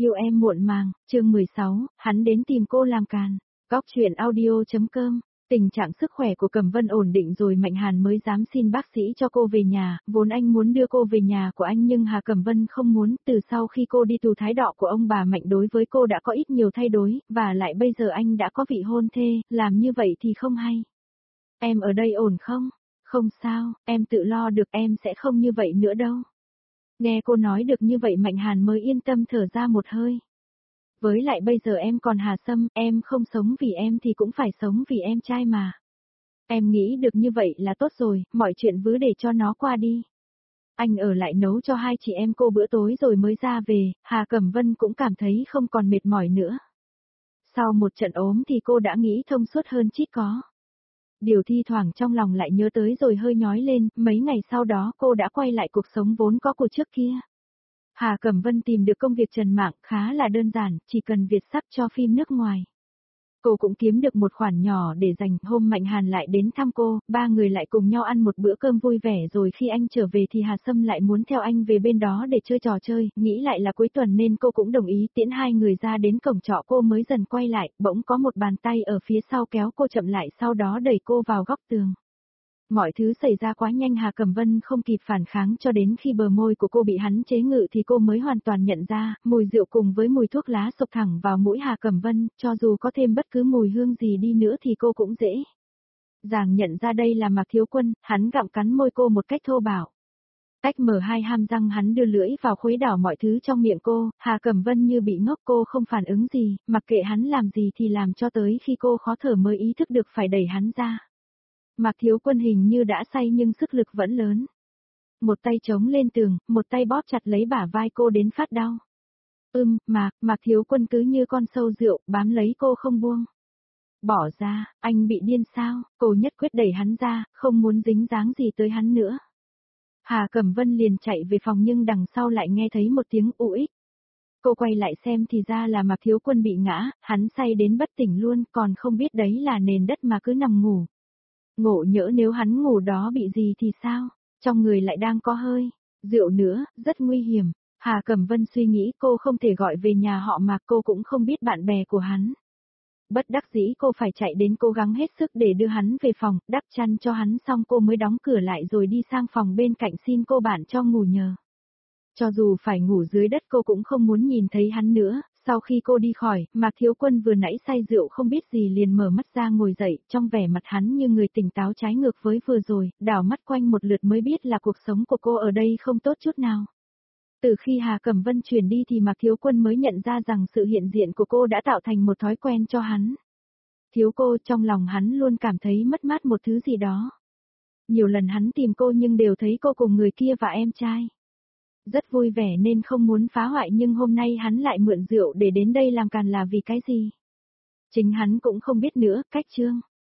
Yêu em muộn màng, chương 16, hắn đến tìm cô làm càn. Góc chuyện audio.com. Tình trạng sức khỏe của Cẩm Vân ổn định rồi Mạnh Hàn mới dám xin bác sĩ cho cô về nhà, vốn anh muốn đưa cô về nhà của anh nhưng Hà Cẩm Vân không muốn, từ sau khi cô đi tù thái độ của ông bà Mạnh đối với cô đã có ít nhiều thay đổi, và lại bây giờ anh đã có vị hôn thê, làm như vậy thì không hay. Em ở đây ổn không? Không sao, em tự lo được, em sẽ không như vậy nữa đâu. Nghe cô nói được như vậy Mạnh Hàn mới yên tâm thở ra một hơi. Với lại bây giờ em còn Hà Sâm, em không sống vì em thì cũng phải sống vì em trai mà. Em nghĩ được như vậy là tốt rồi, mọi chuyện cứ để cho nó qua đi. Anh ở lại nấu cho hai chị em cô bữa tối rồi mới ra về, Hà Cẩm Vân cũng cảm thấy không còn mệt mỏi nữa. Sau một trận ốm thì cô đã nghĩ thông suốt hơn chít có. Điều thi thoảng trong lòng lại nhớ tới rồi hơi nhói lên, mấy ngày sau đó cô đã quay lại cuộc sống vốn có của trước kia. Hà Cẩm Vân tìm được công việc trần mạng khá là đơn giản, chỉ cần Việt sắp cho phim nước ngoài. Cô cũng kiếm được một khoản nhỏ để dành, hôm Mạnh Hàn lại đến thăm cô, ba người lại cùng nhau ăn một bữa cơm vui vẻ rồi khi anh trở về thì Hà Sâm lại muốn theo anh về bên đó để chơi trò chơi, nghĩ lại là cuối tuần nên cô cũng đồng ý tiễn hai người ra đến cổng trọ cô mới dần quay lại, bỗng có một bàn tay ở phía sau kéo cô chậm lại sau đó đẩy cô vào góc tường. Mọi thứ xảy ra quá nhanh Hà Cẩm Vân không kịp phản kháng cho đến khi bờ môi của cô bị hắn chế ngự thì cô mới hoàn toàn nhận ra, mùi rượu cùng với mùi thuốc lá sộc thẳng vào mũi Hà Cẩm Vân, cho dù có thêm bất cứ mùi hương gì đi nữa thì cô cũng dễ dàng nhận ra đây là Mạc Thiếu Quân, hắn gặm cắn môi cô một cách thô bạo. Tách mở hai hàm răng hắn đưa lưỡi vào khuấy đảo mọi thứ trong miệng cô, Hà Cẩm Vân như bị ngốc cô không phản ứng gì, mặc kệ hắn làm gì thì làm cho tới khi cô khó thở mới ý thức được phải đẩy hắn ra. Mạc Thiếu Quân hình như đã say nhưng sức lực vẫn lớn. Một tay chống lên tường, một tay bóp chặt lấy bả vai cô đến phát đau. Mạc Thiếu Quân cứ như con sâu rượu, bám lấy cô không buông. Bỏ ra, anh bị điên sao, cô nhất quyết đẩy hắn ra, không muốn dính dáng gì tới hắn nữa. Hà Cẩm Vân liền chạy về phòng nhưng đằng sau lại nghe thấy một tiếng ù ích. Cô quay lại xem thì ra là Mạc Thiếu Quân bị ngã, hắn say đến bất tỉnh luôn, còn không biết đấy là nền đất mà cứ nằm ngủ. Ngộ nhỡ nếu hắn ngủ đó bị gì thì sao, trong người lại đang có hơi rượu nữa, rất nguy hiểm. Hà Cẩm Vân suy nghĩ cô không thể gọi về nhà họ mà cô cũng không biết bạn bè của hắn. Bất đắc dĩ cô phải chạy đến cố gắng hết sức để đưa hắn về phòng, đắp chăn cho hắn xong cô mới đóng cửa lại rồi đi sang phòng bên cạnh xin cô bạn cho ngủ nhờ. Cho dù phải ngủ dưới đất cô cũng không muốn nhìn thấy hắn nữa. Sau khi cô đi khỏi, Mạc Thiếu Quân vừa nãy say rượu không biết gì liền mở mắt ra ngồi dậy, trong vẻ mặt hắn như người tỉnh táo trái ngược với vừa rồi, đảo mắt quanh một lượt mới biết là cuộc sống của cô ở đây không tốt chút nào. Từ khi Hà Cẩm Vân chuyển đi thì Mạc Thiếu Quân mới nhận ra rằng sự hiện diện của cô đã tạo thành một thói quen cho hắn. Thiếu cô, trong lòng hắn luôn cảm thấy mất mát một thứ gì đó. Nhiều lần hắn tìm cô nhưng đều thấy cô cùng người kia và em trai. Rất vui vẻ nên không muốn phá hoại nhưng hôm nay hắn lại mượn rượu để đến đây làm càn là vì cái gì? Chính hắn cũng không biết nữa, cách chương.